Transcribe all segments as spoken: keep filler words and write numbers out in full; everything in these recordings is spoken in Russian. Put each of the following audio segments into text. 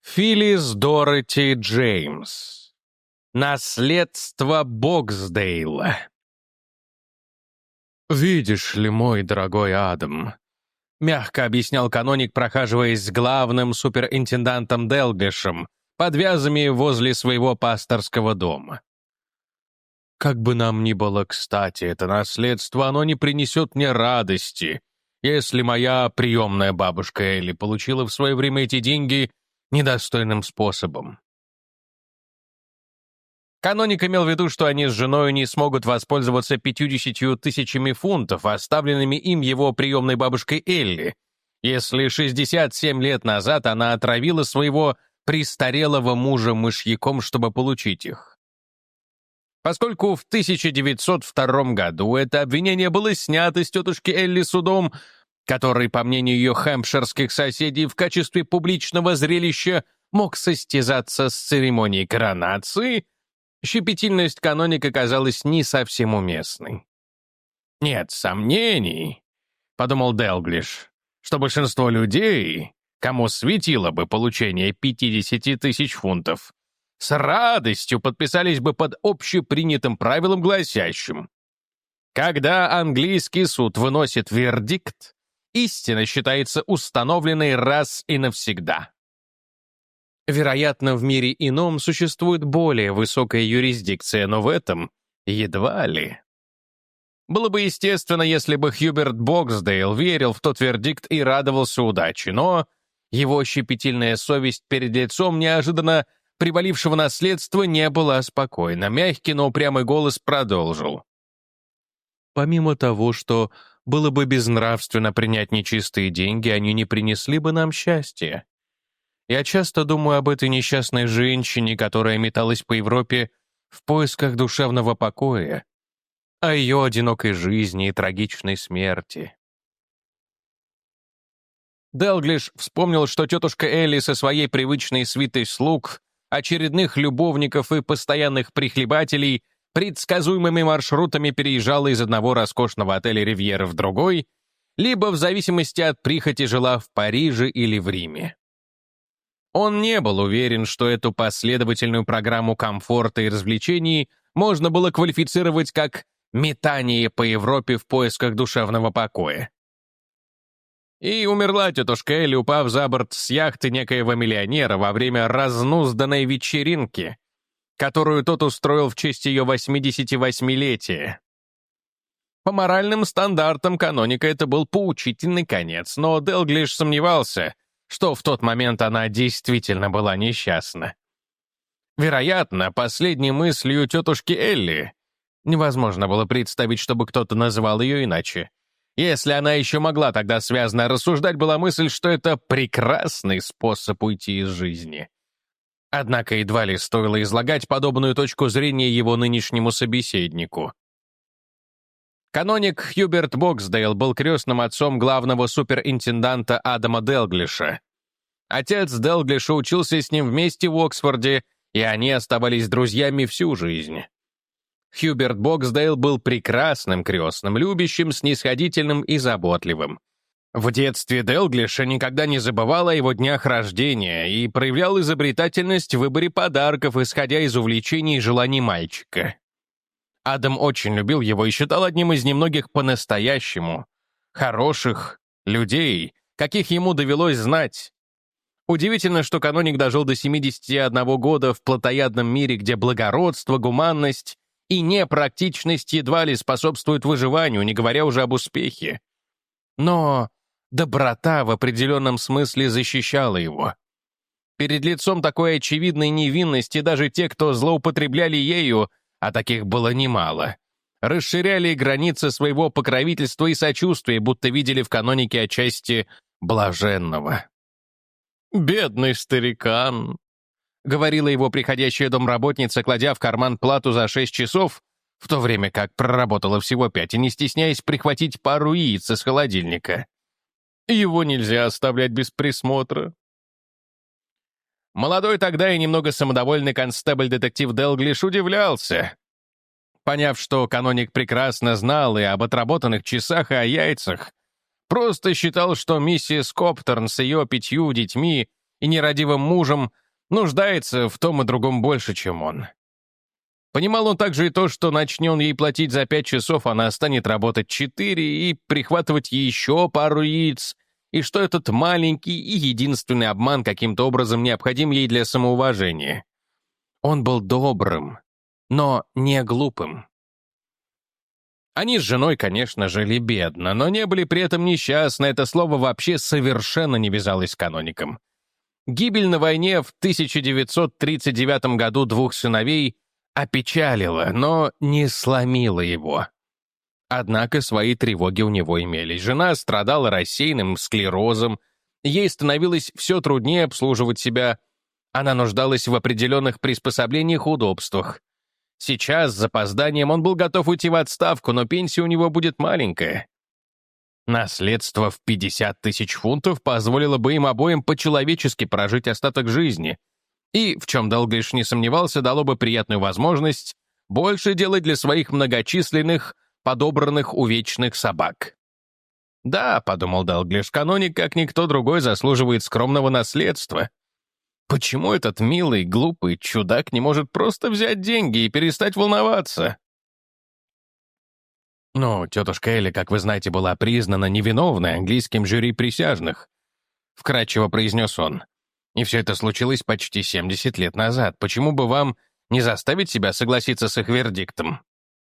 Филлис Дороти Джеймс. Наследство Боксдейла. «Видишь ли, мой дорогой Адам», — мягко объяснял каноник, прохаживаясь с главным суперинтендантом Делглишем под вязами возле своего пасторского дома. «Как бы нам ни было кстати это наследство, оно не принесет мне радости, если моя приемная бабушка Элли получила в свое время эти деньги недостойным способом». Каноник имел в виду, что они с женой не смогут воспользоваться пятьюдесятью тысячами фунтов, оставленными им его приемной бабушкой Элли, если шестьдесят семь лет назад она отравила своего престарелого мужа мышьяком, чтобы получить их. Поскольку в тысяча девятьсот втором году это обвинение было снято с тетушки Элли судом, который, по мнению ее хэмпширских соседей, в качестве публичного зрелища мог состязаться с церемонией коронации, щепетильность каноника казалась не совсем уместной. «Нет сомнений», — подумал Делглиш, «что большинство людей, кому светило бы получение пятидесяти тысяч фунтов, с радостью подписались бы под общепринятым правилом, гласящим: когда английский суд выносит вердикт, истина считается установленной раз и навсегда». Вероятно, в мире ином существует более высокая юрисдикция, но в этом едва ли. Было бы естественно, если бы Хьюберт Боксдейл верил в тот вердикт и радовался удаче, но его щепетильная совесть перед лицом неожиданно привалившего наследства не была спокойна. Мягкий, но упрямый голос продолжил. «Помимо того, что было бы безнравственно принять нечистые деньги, они не принесли бы нам счастья. Я часто думаю об этой несчастной женщине, которая металась по Европе в поисках душевного покоя, о ее одинокой жизни и трагичной смерти». Делглиш вспомнил, что тетушка Элли со своей привычной свитой слуг, очередных любовников и постоянных прихлебателей предсказуемыми маршрутами переезжала из одного роскошного отеля «Ривьера» в другой, либо в зависимости от прихоти жила в Париже или в Риме. Он не был уверен, что эту последовательную программу комфорта и развлечений можно было квалифицировать как метание по Европе в поисках душевного покоя. И умерла тетушка Элли, упав за борт с яхты некоего миллионера во время разнузданной вечеринки, которую тот устроил в честь ее восьмидесятивосьмилетия. По моральным стандартам каноника это был поучительный конец, но Делглиш сомневался, что в тот момент она действительно была несчастна. Вероятно, последней мыслью тетушки Элли, невозможно было представить, чтобы кто-то называл ее иначе, если она еще могла тогда связно рассуждать, была мысль, что это прекрасный способ уйти из жизни. Однако едва ли стоило излагать подобную точку зрения его нынешнему собеседнику. Каноник Хьюберт Боксдейл был крестным отцом главного суперинтенданта Адама Делглиша. Отец Делглиша учился с ним вместе в Оксфорде, и они оставались друзьями всю жизнь. Хьюберт Боксдейл был прекрасным крестным, любящим, снисходительным и заботливым. В детстве Делглиша никогда не забывал о его днях рождения и проявлял изобретательность в выборе подарков, исходя из увлечений и желаний мальчика. Адам очень любил его и считал одним из немногих по-настоящему хороших людей, каких ему довелось знать. Удивительно, что каноник дожил до семидесяти одного года в плотоядном мире, где благородство, гуманность и непрактичность едва ли способствуют выживанию, не говоря уже об успехе. Но доброта в определенном смысле защищала его. Перед лицом такой очевидной невинности даже те, кто злоупотребляли ею, а таких было немало, расширяли границы своего покровительства и сочувствия, будто видели в канонике отчасти блаженного. «Бедный старикан», — говорила его приходящая домработница, кладя в карман плату за шесть часов, в то время как проработала всего пять, и не стесняясь прихватить пару яиц из холодильника. «Его нельзя оставлять без присмотра». Молодой тогда и немного самодовольный констебль-детектив Делглиш удивлялся. Поняв, что каноник прекрасно знал и об отработанных часах, и о яйцах, просто считал, что миссис Копторн с ее пятью детьми и нерадивым мужем, нуждается в том и другом больше, чем он. Понимал он также и то, что начнет он ей платить за пять часов, она станет работать четыре и прихватывать еще пару яиц, и что этот маленький и единственный обман каким-то образом необходим ей для самоуважения. Он был добрым, но не глупым. Они с женой, конечно, жили бедно, но не были при этом несчастны, это слово вообще совершенно не вязалось с каноником. Гибель на войне в тысяча девятьсот тридцать девятом году двух сыновей опечалила, но не сломила его. Однако свои тревоги у него имелись. Жена страдала рассеянным склерозом, ей становилось все труднее обслуживать себя, она нуждалась в определенных приспособлениях и удобствах. Сейчас, с запозданием, он был готов уйти в отставку, но пенсия у него будет маленькая. Наследство в пятьдесят тысяч фунтов позволило бы им обоим по-человечески прожить остаток жизни, и, в чем Далглиш не сомневался, дало бы приятную возможность больше делать для своих многочисленных, подобранных увечных собак. «Да», — подумал Далглиш, — «каноник, как никто другой, заслуживает скромного наследства. Почему этот милый, глупый чудак не может просто взять деньги и перестать волноваться?» «Ну, тетушка Элли, как вы знаете, была признана невиновной английским жюри присяжных», — вкратчиво произнес он. «И все это случилось почти семьдесят лет назад. Почему бы вам не заставить себя согласиться с их вердиктом?»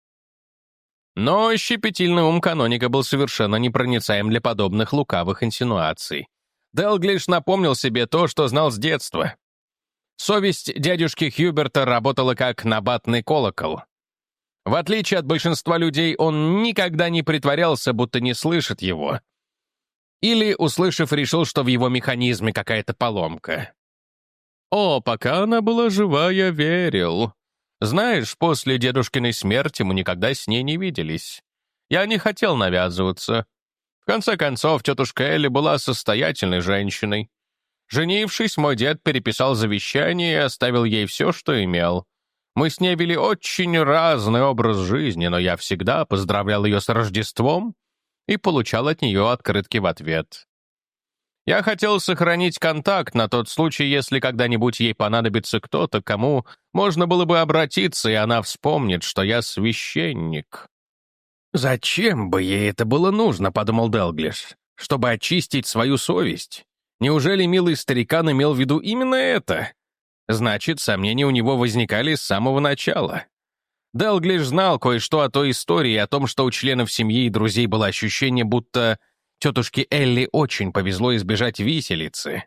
Но щепетильный ум каноника был совершенно непроницаем для подобных лукавых инсинуаций. Далглиш напомнил себе то, что знал с детства. Совесть дядюшки Хьюберта работала как набатный колокол. В отличие от большинства людей, он никогда не притворялся, будто не слышит его. Или, услышав, решил, что в его механизме какая-то поломка. «О, пока она была жива, я верил. Знаешь, после дедушкиной смерти мы никогда с ней не виделись. Я не хотел навязываться. В конце концов, тетушка Элли была состоятельной женщиной. Женившись, мой дед переписал завещание и оставил ей все, что имел. Мы с ней вели очень разный образ жизни, но я всегда поздравлял ее с Рождеством и получал от нее открытки в ответ. Я хотел сохранить контакт на тот случай, если когда-нибудь ей понадобится кто-то, к кому можно было бы обратиться, и она вспомнит, что я священник». «Зачем бы ей это было нужно?» — подумал Далглиш. «Чтобы очистить свою совесть? Неужели милый старикан имел в виду именно это? Значит, сомнения у него возникали с самого начала». Далглиш знал кое-что о той истории, о том, что у членов семьи и друзей было ощущение, будто тетушке Элли очень повезло избежать виселицы.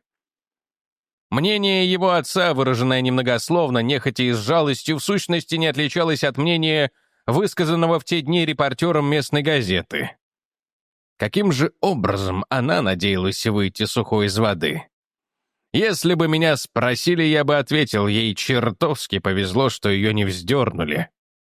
Мнение его отца, выраженное немногословно, нехотя и с жалостью, в сущности не отличалось от мнения, высказанного в те дни репортером местной газеты. Каким же образом она надеялась выйти сухой из воды? Если бы меня спросили, я бы ответил, ей чертовски повезло, что ее не вздернули.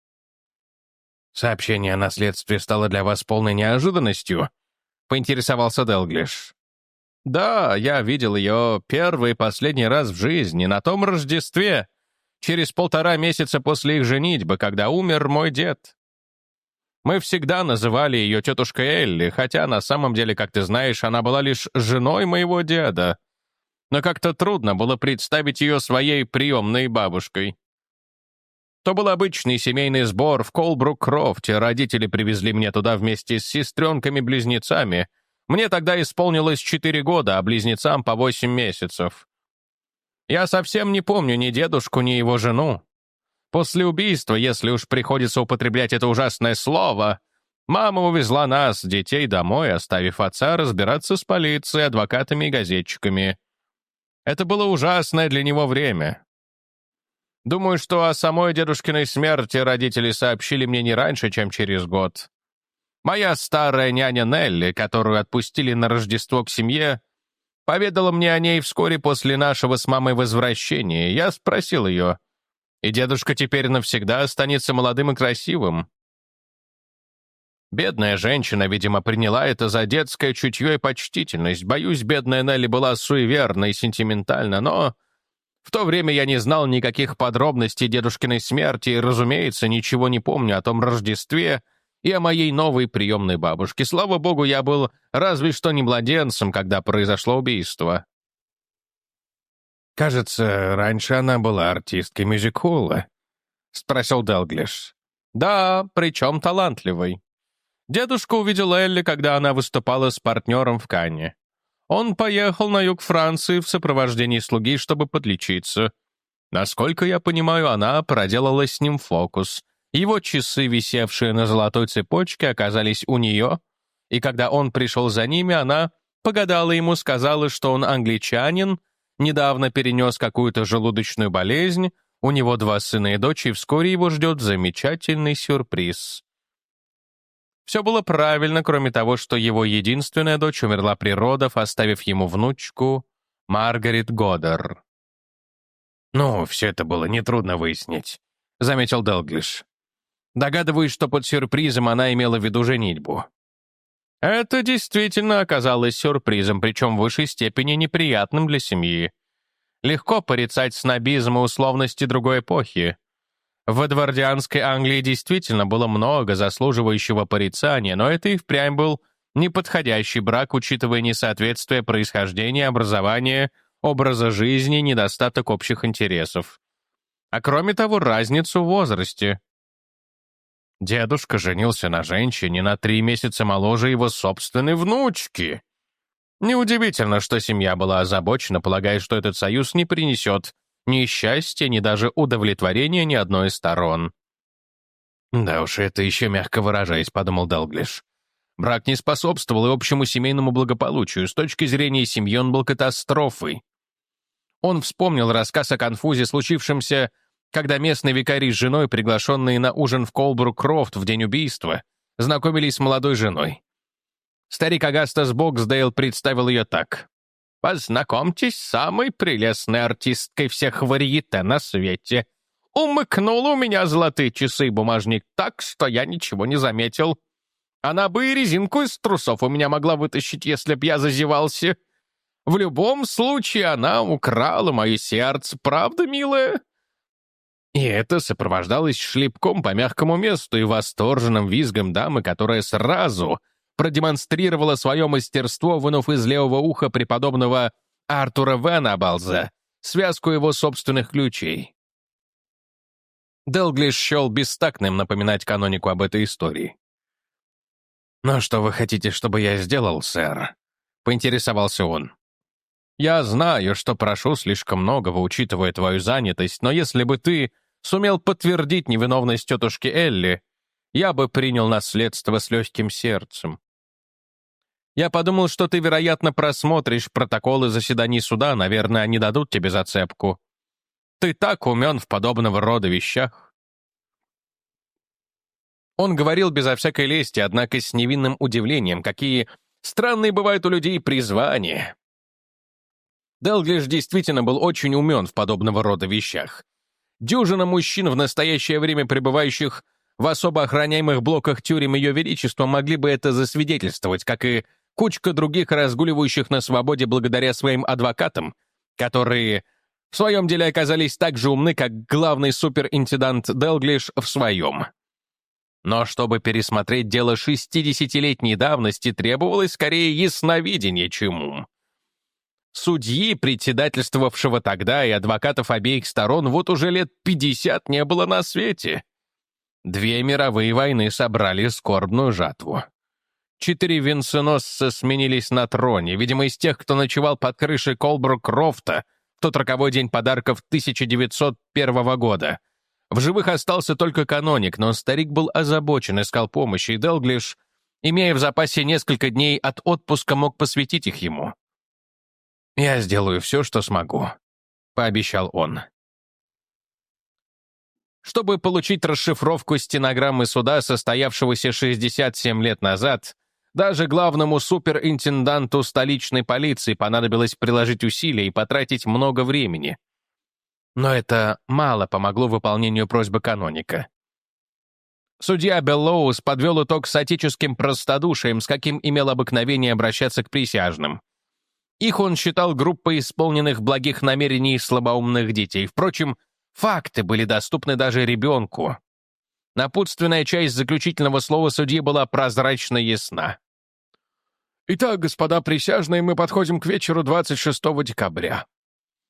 «Сообщение о наследстве стало для вас полной неожиданностью?» — поинтересовался Далглиш. «Да, я видел ее первый и последний раз в жизни, на том Рождестве, через полтора месяца после их женитьбы, когда умер мой дед. Мы всегда называли ее тетушкой Элли, хотя на самом деле, как ты знаешь, она была лишь женой моего деда. Но как-то трудно было представить ее своей приемной бабушкой. То был обычный семейный сбор в Колбрук-Крофте, родители привезли меня туда вместе с сестренками-близнецами. Мне тогда исполнилось четыре года, а близнецам по восемь месяцев. Я совсем не помню ни дедушку, ни его жену. После убийства, если уж приходится употреблять это ужасное слово, мама увезла нас, детей, домой, оставив отца разбираться с полицией, адвокатами и газетчиками. Это было ужасное для него время. Думаю, что о самой дедушкиной смерти родители сообщили мне не раньше, чем через год. Моя старая няня Нелли, которую отпустили на Рождество к семье, поведала мне о ней вскоре после нашего с мамой возвращения. Я спросил ее, и дедушка теперь навсегда останется молодым и красивым. Бедная женщина, видимо, приняла это за детское чутье и почтительность. Боюсь, бедная Нелли была суеверна и сентиментальна, но в то время я не знал никаких подробностей дедушкиной смерти и, разумеется, ничего не помню о том Рождестве и о моей новой приемной бабушке. Слава богу, я был разве что не младенцем, когда произошло убийство. «Кажется, раньше она была артисткой мюзик-холла», — спросил Делглиш. «Да, причем талантливой. Дедушка увидел Элли, когда она выступала с партнером в Канне. Он поехал на юг Франции в сопровождении слуги, чтобы подлечиться. Насколько я понимаю, она проделала с ним фокус. Его часы, висевшие на золотой цепочке, оказались у нее, и когда он пришел за ними, она погадала ему, сказала, что он англичанин, недавно перенес какую-то желудочную болезнь, у него два сына и дочь, и вскоре его ждет замечательный сюрприз. Все было правильно, кроме того, что его единственная дочь умерла при родах, оставив ему внучку Маргарет Годдер. «Ну, все это было нетрудно выяснить», — заметил Делглиш. «Догадываюсь, что под сюрпризом она имела в виду женитьбу». Это действительно оказалось сюрпризом, причем в высшей степени неприятным для семьи. Легко порицать снобизм и условности другой эпохи. В эдвардианской Англии действительно было много заслуживающего порицания, но это и впрямь был неподходящий брак, учитывая несоответствие происхождения, образования, образа жизни, недостаток общих интересов. А кроме того, разницу в возрасте. Дедушка женился на женщине на три месяца моложе его собственной внучки. Неудивительно, что семья была озабочена, полагая, что этот союз не принесет ни счастья, ни даже удовлетворения ни одной из сторон. «Да уж, это еще мягко выражаясь», — подумал Делглиш. Брак не способствовал и общему семейному благополучию. С точки зрения семьи он был катастрофой. Он вспомнил рассказ о конфузе, случившемся, когда местный викарий с женой, приглашенные на ужин в Колбрук-Крофт в день убийства, знакомились с молодой женой. Старик Агастас Боксдейл представил ее так. «Познакомьтесь с самой прелестной артисткой всех варьете на свете. Умыкнула у меня золотые часы и бумажник так, что я ничего не заметил. Она бы и резинку из трусов у меня могла вытащить, если б я зазевался. В любом случае она украла мое сердце, правда, милая?» И это сопровождалось шлепком по мягкому месту и восторженным визгом дамы, которая сразу продемонстрировала свое мастерство, вынув из левого уха преподобного Артура Венабалза связку его собственных ключей. Делглиш счел бестактным напоминать канонику об этой истории. «Но что вы хотите, чтобы я сделал, сэр?» — поинтересовался он. «Я знаю, что прошу слишком многого, учитывая твою занятость, но если бы ты сумел подтвердить невиновность тетушки Элли, я бы принял наследство с легким сердцем. Я подумал, что ты, вероятно, просмотришь протоколы заседаний суда, наверное, они дадут тебе зацепку. Ты так умен в подобного рода вещах». Он говорил безо всякой лести, однако с невинным удивлением, какие странные бывают у людей призвания. Делглиш действительно был очень умен в подобного рода вещах. Дюжина мужчин, в настоящее время пребывающих в особо охраняемых блоках тюрем Ее Величества, могли бы это засвидетельствовать, как и кучка других, разгуливающих на свободе благодаря своим адвокатам, которые в своем деле оказались так же умны, как главный суперинтендант Делглиш в своем. Но чтобы пересмотреть дело шестидесятилетней давности, требовалось скорее ясновидение, чем ум. Судьи, председательствовавшего тогда, и адвокатов обеих сторон вот уже лет пятьдесят не было на свете. Две мировые войны собрали скорбную жатву. Четыре венценосца сменились на троне, видимо, из тех, кто ночевал под крышей Колбрук-Крофта в тот роковой день подарков тысяча девятьсот первого года. В живых остался только каноник, но старик был озабочен, искал помощи, и Делглиш, имея в запасе несколько дней от отпуска, мог посвятить их ему. «Я сделаю все, что смогу», — пообещал он. Чтобы получить расшифровку стенограммы суда, состоявшегося шестьдесят семь лет назад, даже главному суперинтенданту столичной полиции понадобилось приложить усилия и потратить много времени. Но это мало помогло выполнению просьбы каноника. Судья Беллоус подвел итог с отеческим простодушием, с каким имел обыкновение обращаться к присяжным. Их он считал группой исполненных благих намерений слабоумных детей. Впрочем, факты были доступны даже ребенку. Напутственная часть заключительного слова судьи была прозрачно ясна. «Итак, господа присяжные, мы подходим к вечеру двадцать шестого декабря.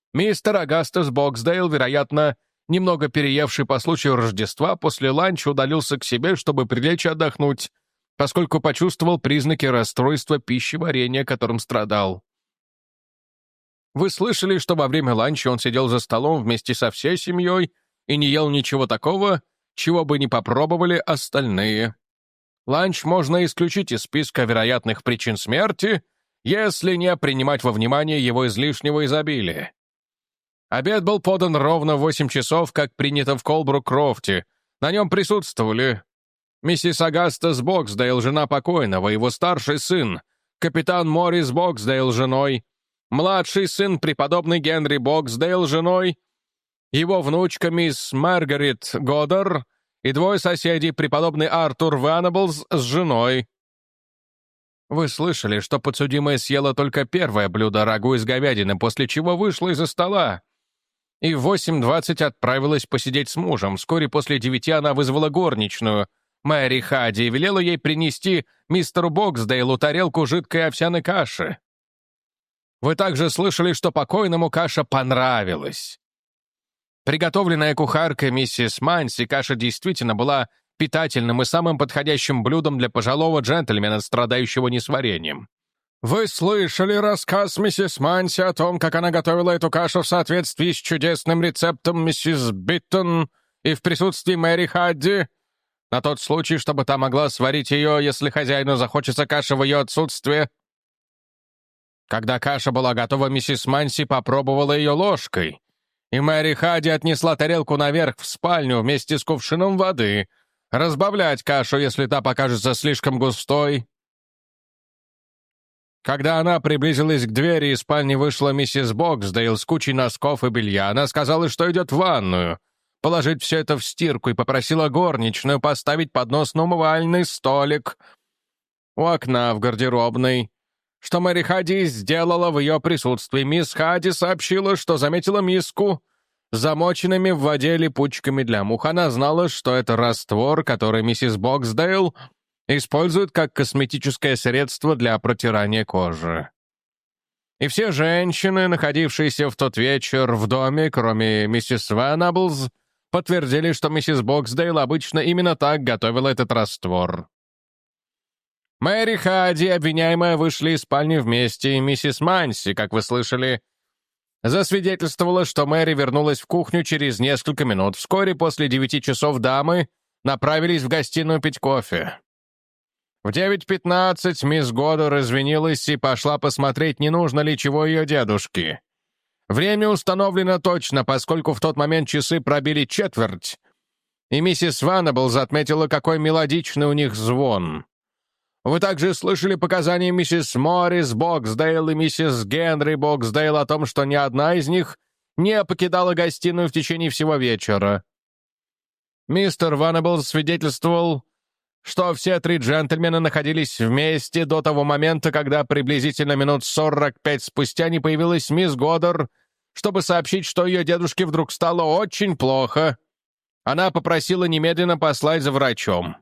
Мистер Агастас Боксдейл, вероятно, немного переевший по случаю Рождества, после ланча удалился к себе, чтобы прилечь и отдохнуть, поскольку почувствовал признаки расстройства пищеварения, которым страдал. Вы слышали, что во время ланча он сидел за столом вместе со всей семьей и не ел ничего такого, чего бы не попробовали остальные. Ланч можно исключить из списка вероятных причин смерти, если не принимать во внимание его излишнего изобилия. Обед был подан ровно в восемь часов, как принято в Колбрук-Крофте. На нем присутствовали миссис Агастас Боксдейл, жена покойного, его старший сын, капитан Моррис Боксдейл, женой, младший сын, преподобный Генри Боксдейл, женой, его внучка мисс Маргарет Годдер и двое соседей, преподобный Артур Ваннаблз с женой. Вы слышали, что подсудимая съела только первое блюдо рагу из говядины, после чего вышла из-за стола. И в восемь двадцать отправилась посидеть с мужем. Вскоре после девяти она вызвала горничную, Мэри Хади, и велела ей принести мистеру Боксдейлу тарелку жидкой овсяной каши. Вы также слышали, что покойному каша понравилась. Приготовленная кухаркой миссис Манси, каша действительно была питательным и самым подходящим блюдом для пожилого джентльмена, страдающего несварением. Вы слышали рассказ миссис Манси о том, как она готовила эту кашу в соответствии с чудесным рецептом миссис Биттон и в присутствии Мэри Хадди, на тот случай, чтобы та могла сварить ее, если хозяину захочется каши в ее отсутствие? Когда каша была готова, миссис Манси попробовала ее ложкой, и Мэри Хадди отнесла тарелку наверх в спальню вместе с кувшином воды, разбавлять кашу, если та покажется слишком густой. Когда она приблизилась к двери, из спальни вышла миссис Боксдейл с кучей носков и белья. Она сказала, что идет в ванную, положить все это в стирку, и попросила горничную поставить поднос на умывальный столик у окна в гардеробной, что Мэри Хадди сделала в ее присутствии. Мисс Хадди сообщила, что заметила миску с замоченными в воде липучками для мух. Она знала, что это раствор, который миссис Боксдейл использует как косметическое средство для протирания кожи. И все женщины, находившиеся в тот вечер в доме, кроме миссис Ваннаблз, подтвердили, что миссис Боксдейл обычно именно так готовила этот раствор. Мэри Хадди и обвиняемая вышли из спальни вместе, и миссис Манси, как вы слышали, засвидетельствовала, что Мэри вернулась в кухню через несколько минут. Вскоре после девяти часов дамы направились в гостиную пить кофе. В девять пятнадцать мисс Годдер извинилась и пошла посмотреть, не нужно ли чего ее дедушке. Время установлено точно, поскольку в тот момент часы пробили четверть, и миссис Ваннаблз отметила, какой мелодичный у них звон. Вы также слышали показания миссис Моррис Боксдейл и миссис Генри Боксдейл о том, что ни одна из них не покидала гостиную в течение всего вечера. Мистер Ваннаблз свидетельствовал, что все три джентльмена находились вместе до того момента, когда приблизительно минут сорок пять спустя не появилась мисс Годдер, чтобы сообщить, что ее дедушке вдруг стало очень плохо. Она попросила немедленно послать за врачом.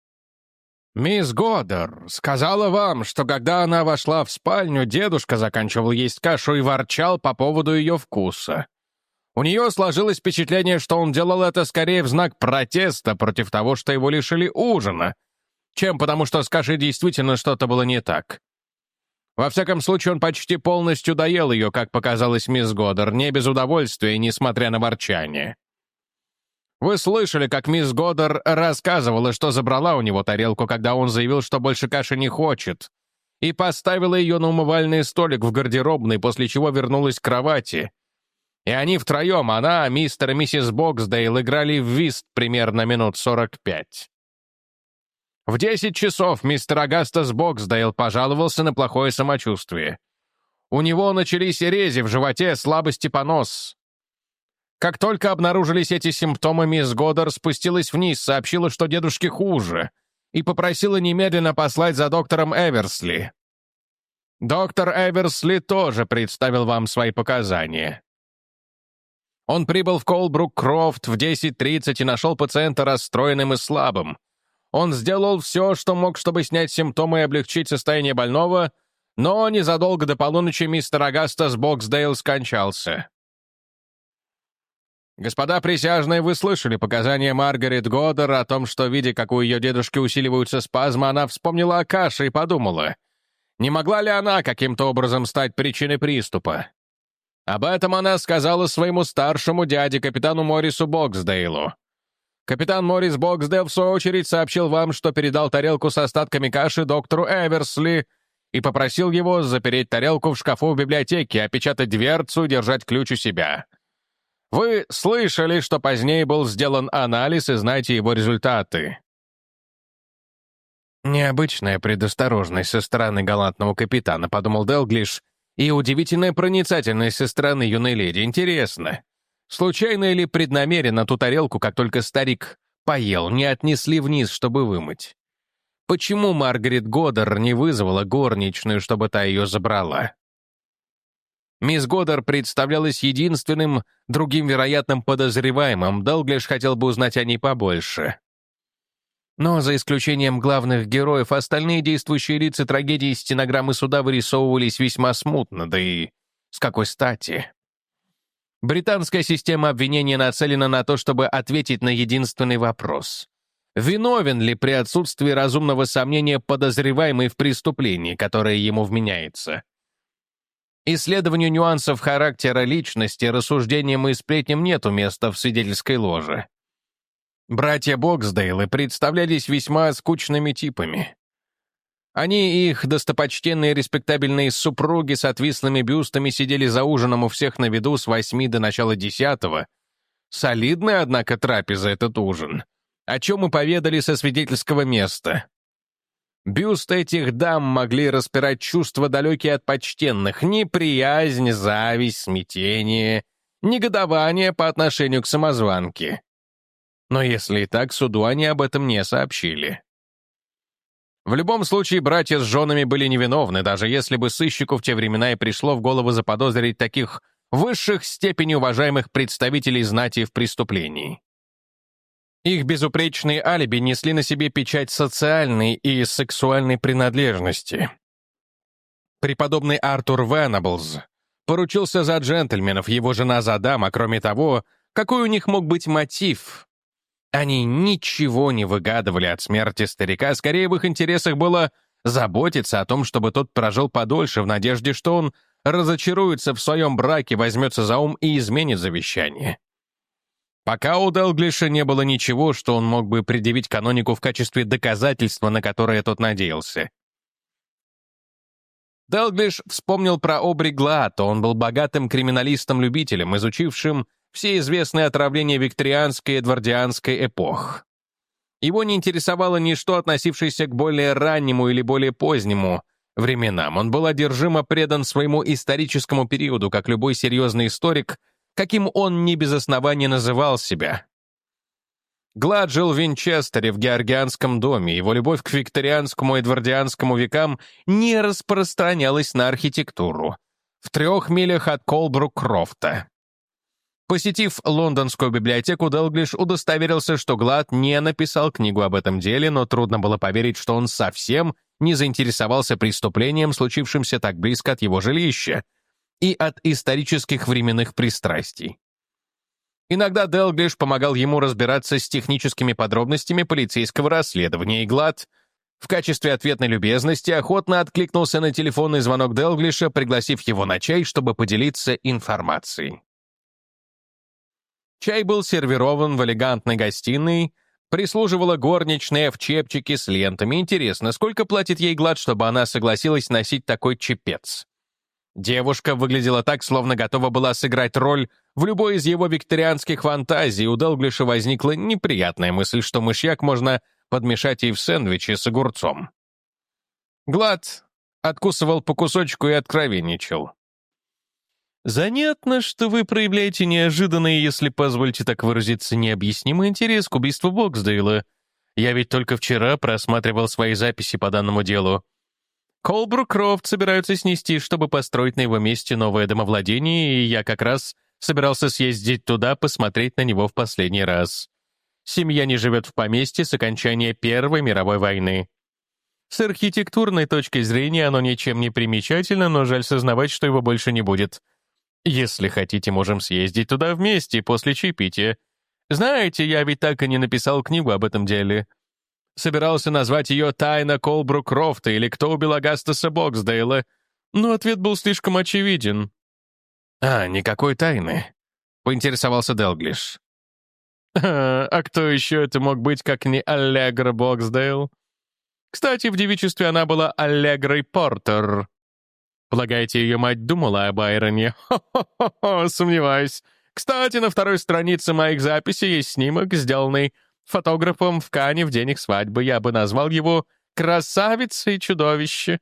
«Мисс Годдер сказала вам, что когда она вошла в спальню, дедушка заканчивал есть кашу и ворчал по поводу ее вкуса. У нее сложилось впечатление, что он делал это скорее в знак протеста против того, что его лишили ужина, чем потому, что с кашей действительно что-то было не так. Во всяком случае, он почти полностью доел ее, как показалось мисс Годдер, не без удовольствия, несмотря на ворчание. Вы слышали, как мисс Годдер рассказывала, что забрала у него тарелку, когда он заявил, что больше каши не хочет, и поставила ее на умывальный столик в гардеробной, после чего вернулась к кровати. И они втроем, она, мистер и миссис Боксдейл, играли в вист примерно минут сорок пять. В десять часов мистер Агастас Боксдейл пожаловался на плохое самочувствие. У него начались рези в животе, слабость и понос. Как только обнаружились эти симптомы, мисс Годдер спустилась вниз, сообщила, что дедушке хуже, и попросила немедленно послать за доктором Эверсли. Доктор Эверсли тоже представил вам свои показания. Он прибыл в Колбрук-Крофт в десять тридцать и нашел пациента расстроенным и слабым. Он сделал все, что мог, чтобы снять симптомы и облегчить состояние больного, но незадолго до полуночи мистер Агастас Боксдейл скончался. Господа присяжные, вы слышали показания Маргарет Годдер о том, что, видя, как у ее дедушки усиливаются спазмы, она вспомнила о каше и подумала, не могла ли она каким-то образом стать причиной приступа. Об этом она сказала своему старшему дяде, капитану Моррису Боксдейлу. Капитан Моррис Боксдейл, в свою очередь, сообщил вам, что передал тарелку с остатками каши доктору Эверсли и попросил его запереть тарелку в шкафу в библиотеке, опечатать дверцу и держать ключ у себя. Вы слышали, что позднее был сделан анализ, и знаете его результаты. Необычная предосторожность со стороны галантного капитана, подумал Делглиш, и удивительная проницательность со стороны юной леди. Интересно, случайно или преднамеренно ту тарелку, как только старик поел, не отнесли вниз, чтобы вымыть? Почему Маргарет Годдер не вызвала горничную, чтобы та ее забрала? Мисс Годдер представлялась единственным другим вероятным подозреваемым. Делглиш хотел бы узнать о ней побольше. Но за исключением главных героев, остальные действующие лица трагедии и стенограммы суда вырисовывались весьма смутно, да и с какой стати? Британская система обвинения нацелена на то, чтобы ответить на единственный вопрос. Виновен ли при отсутствии разумного сомнения подозреваемый в преступлении, которое ему вменяется? Исследованию нюансов характера личности, рассуждениям и сплетням нету места в свидетельской ложе. Братья Боксдейлы представлялись весьма скучными типами. Они и их достопочтенные респектабельные супруги с отвислыми бюстами сидели за ужином у всех на виду с восьми до начала десятого. Солидный, однако, трапеза этот ужин, о чем мы поведали со свидетельского места. Бюсты этих дам могли распирать чувства, далекие от почтенных, неприязнь, зависть, смятение, негодование по отношению к самозванке. Но если и так, суду они об этом не сообщили. В любом случае, братья с женами были невиновны, даже если бы сыщику в те времена и пришло в голову заподозрить таких высших степеней уважаемых представителей знати в преступлении. Их безупречные алиби несли на себе печать социальной и сексуальной принадлежности. Преподобный Артур Венаблз поручился за джентльменов, его жена за дам, а кроме того, какой у них мог быть мотив? Они ничего не выгадывали от смерти старика, скорее в их интересах было заботиться о том, чтобы тот прожил подольше, в надежде, что он разочаруется в своем браке, возьмется за ум и изменит завещание. Пока у Делглиша не было ничего, что он мог бы предъявить канонику в качестве доказательства, на которое тот надеялся. Делглиш вспомнил про Обри Глаата. Он был богатым криминалистом-любителем, изучившим все известные отравления викторианской и эдвардианской эпох. Его не интересовало ничто, относившееся к более раннему или более позднему временам. Он был одержимо предан своему историческому периоду, как любой серьезный историк, каким он не без основания называл себя. Глад жил в Винчестере, в Георгианском доме. Его любовь к викторианскому и эдвардианскому векам не распространялась на архитектуру. В трех милях от Колбрук-Крофта. Посетив лондонскую библиотеку, Делглиш удостоверился, что Глад не написал книгу об этом деле, но трудно было поверить, что он совсем не заинтересовался преступлением, случившимся так близко от его жилища, и от исторических временных пристрастий. Иногда Делглиш помогал ему разбираться с техническими подробностями полицейского расследования, и Глад в качестве ответной любезности охотно откликнулся на телефонный звонок Делглиша, пригласив его на чай, чтобы поделиться информацией. Чай был сервирован в элегантной гостиной, прислуживала горничная в чепчике с лентами. Интересно, сколько платит ей Глад, чтобы она согласилась носить такой чепец? Девушка выглядела так, словно готова была сыграть роль в любой из его викторианских фантазий. У Делглиша возникла неприятная мысль, что мышьяк можно подмешать и в сэндвичи с огурцом. Глад откусывал по кусочку и откровенничал. «Занятно, что вы проявляете неожиданный, если позвольте так выразиться, необъяснимый интерес к убийству Боксдейла. Я ведь только вчера просматривал свои записи по данному делу. Колбрук-Крофт собираются снести, чтобы построить на его месте новое домовладение, и я как раз собирался съездить туда, посмотреть на него в последний раз. Семья не живет в поместье с окончания Первой мировой войны. С архитектурной точки зрения оно ничем не примечательно, но жаль сознавать, что его больше не будет. Если хотите, можем съездить туда вместе после чаепития. Знаете, я ведь так и не написал книгу об этом деле. Собирался назвать ее «Тайна Колбрук Крофта» или «Кто убил Агастаса Боксдейла», но ответ был слишком очевиден. «А, никакой тайны», — поинтересовался Делглиш. «А, а кто еще это мог быть, как не Аллегра Боксдейл? Кстати, в девичестве она была Аллегрой Портер. Полагаете, ее мать думала о Байроне? Хо-хо-хо, сомневаюсь. Кстати, на второй странице моих записей есть снимок, сделанный фотографом в Кане в день их свадьбы. Я бы назвал его «Красавица и чудовище».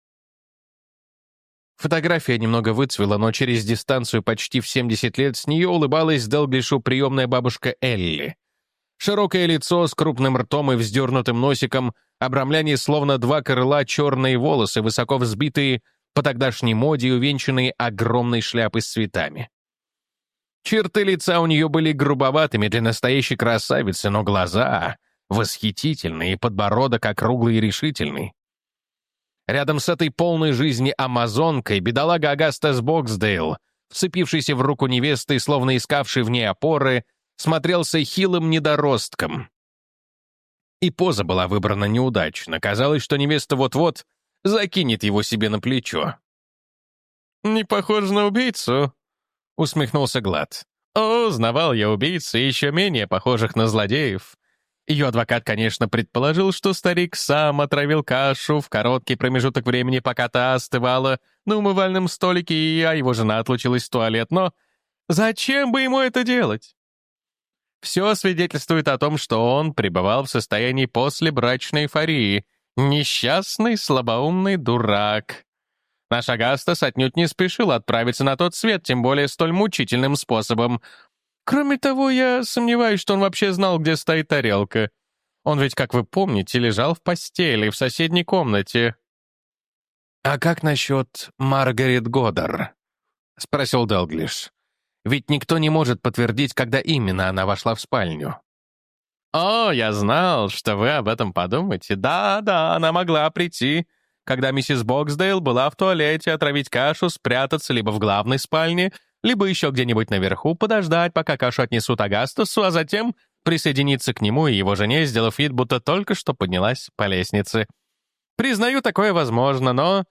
Фотография немного выцвела, но через дистанцию почти в семьдесят лет с нее улыбалась Делглишу приемная бабушка Элли. Широкое лицо с крупным ртом и вздернутым носиком, обрамляние словно два крыла, черные волосы, высоко взбитые по тогдашней моде и увенчанные огромной шляпой с цветами. Черты лица у нее были грубоватыми для настоящей красавицы, но глаза восхитительные, и подбородок округлый и решительный. Рядом с этой полной жизни амазонкой бедолага Агастас Боксдейл, вцепившийся в руку невесты и словно искавший в ней опоры, смотрелся хилым недоростком. И поза была выбрана неудачно. Казалось, что невеста вот-вот закинет его себе на плечо. «Не похож на убийцу», — усмехнулся Глад. «О, знавал я убийц, и еще менее похожих на злодеев». Ее адвокат, конечно, предположил, что старик сам отравил кашу в короткий промежуток времени, пока та остывала на умывальном столике, а его жена отлучилась в туалет. Но зачем бы ему это делать? Все свидетельствует о том, что он пребывал в состоянии послебрачной эйфории. Несчастный, слабоумный дурак. Наш Агастас отнюдь не спешил отправиться на тот свет, тем более столь мучительным способом. Кроме того, я сомневаюсь, что он вообще знал, где стоит тарелка. Он ведь, как вы помните, лежал в постели в соседней комнате. «А как насчет Маргарет Годдар?» — спросил Делглиш. «Ведь никто не может подтвердить, когда именно она вошла в спальню». «О, я знал, что вы об этом подумаете. Да-да, она могла прийти, когда миссис Боксдейл была в туалете, отравить кашу, спрятаться либо в главной спальне, либо еще где-нибудь наверху, подождать, пока кашу отнесут Агастасу, а затем присоединиться к нему и его жене, сделав вид, будто только что поднялась по лестнице. Признаю, такое возможно, но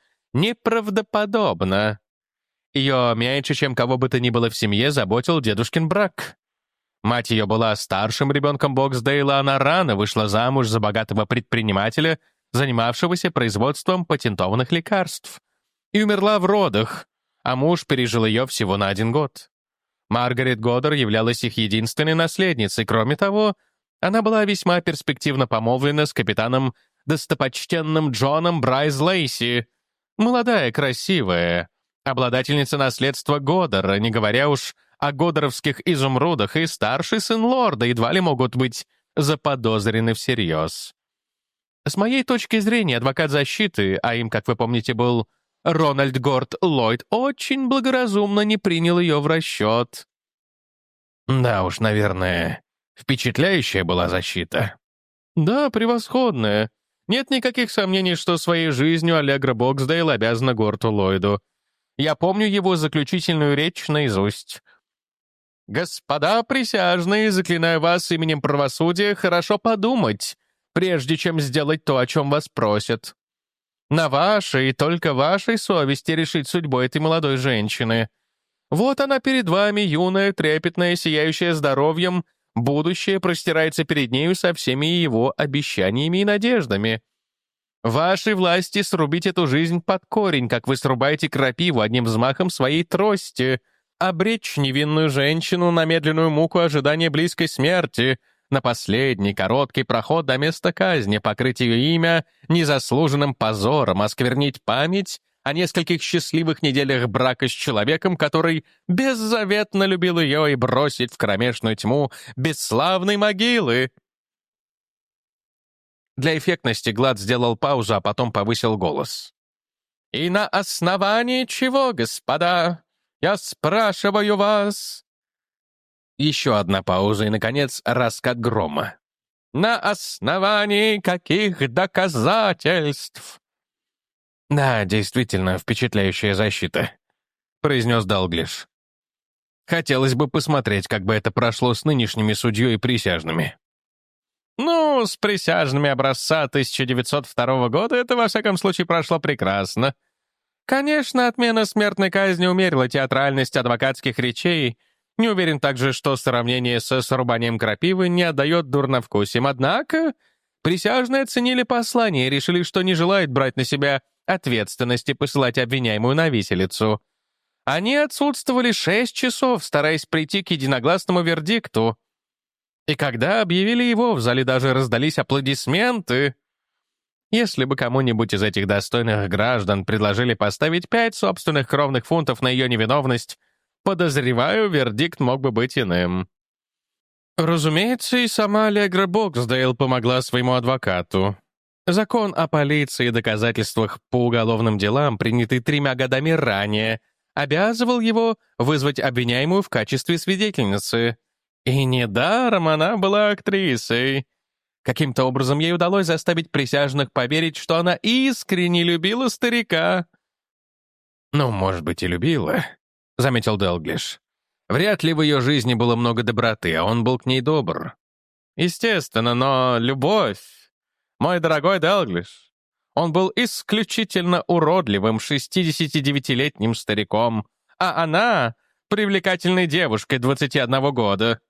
неправдоподобно. Ее меньше, чем кого бы то ни было в семье, заботил дедушкин брак. Мать ее была старшим ребенком Боксдейла, она рано вышла замуж за богатого предпринимателя, занимавшегося производством патентованных лекарств, и умерла в родах, а муж пережил ее всего на один год. Маргарет Годдар являлась их единственной наследницей. Кроме того, она была весьма перспективно помолвлена с капитаном достопочтенным Джоном Брайс Лейси. Молодая, красивая, обладательница наследства Годдара, не говоря уж о годдаровских изумрудах, и старший сын лорда едва ли могут быть заподозрены всерьез. С моей точки зрения, адвокат защиты, а им, как вы помните, был Рональд Горд Ллойд, очень благоразумно не принял ее в расчет. Да уж, наверное, впечатляющая была защита. Да, превосходная. Нет никаких сомнений, что своей жизнью Аллегра Боксдейл обязана Горту Ллойду. Я помню его заключительную речь наизусть. «Господа присяжные, заклинаю вас именем правосудия хорошо подумать, прежде чем сделать то, о чем вас просят. На вашей и только вашей совести решить судьбу этой молодой женщины. Вот она перед вами, юная, трепетная, сияющая здоровьем, будущее простирается перед нею со всеми его обещаниями и надеждами. В вашей власти срубить эту жизнь под корень, как вы срубаете крапиву одним взмахом своей трости, обречь невинную женщину на медленную муку ожидания близкой смерти, на последний короткий проход до места казни, покрыть ее имя незаслуженным позором, осквернить память о нескольких счастливых неделях брака с человеком, который беззаветно любил ее, и бросить в кромешную тьму бесславной могилы». Для эффектности Глад сделал паузу, а потом повысил голос. «И на основании чего, господа? Я спрашиваю вас?» Еще одна пауза и, наконец, раскат грома. «На основании каких доказательств?» «Да, действительно, впечатляющая защита», — произнес Далглиш. Хотелось бы посмотреть, как бы это прошло с нынешними судьей и присяжными. Ну, с присяжными образца тысяча девятьсот второго года это, во всяком случае, прошло прекрасно. Конечно, отмена смертной казни умерила театральность адвокатских речей. Не уверен также, что сравнение со срубанием крапивы не отдает дурновкусием. Однако присяжные оценили послание и решили, что не желают брать на себя ответственность и посылать обвиняемую на виселицу. Они отсутствовали шесть часов, стараясь прийти к единогласному вердикту. И когда объявили его, в зале даже раздались аплодисменты. Если бы кому-нибудь из этих достойных граждан предложили поставить пять собственных кровных фунтов на ее невиновность, подозреваю, вердикт мог бы быть иным. Разумеется, и сама Аллегра Боксдейл помогла своему адвокату. Закон о полиции и доказательствах по уголовным делам, принятый тремя годами ранее, обязывал его вызвать обвиняемую в качестве свидетельницы. И недаром она была актрисой. Каким-то образом ей удалось заставить присяжных поверить, что она искренне любила старика. «Ну, может быть, и любила», — заметил Делглиш. «Вряд ли в ее жизни было много доброты, а он был к ней добр». «Естественно, но любовь... Мой дорогой Делглиш, он был исключительно уродливым шестидесятидевятилетним стариком, а она — привлекательной девушкой двадцати одного года».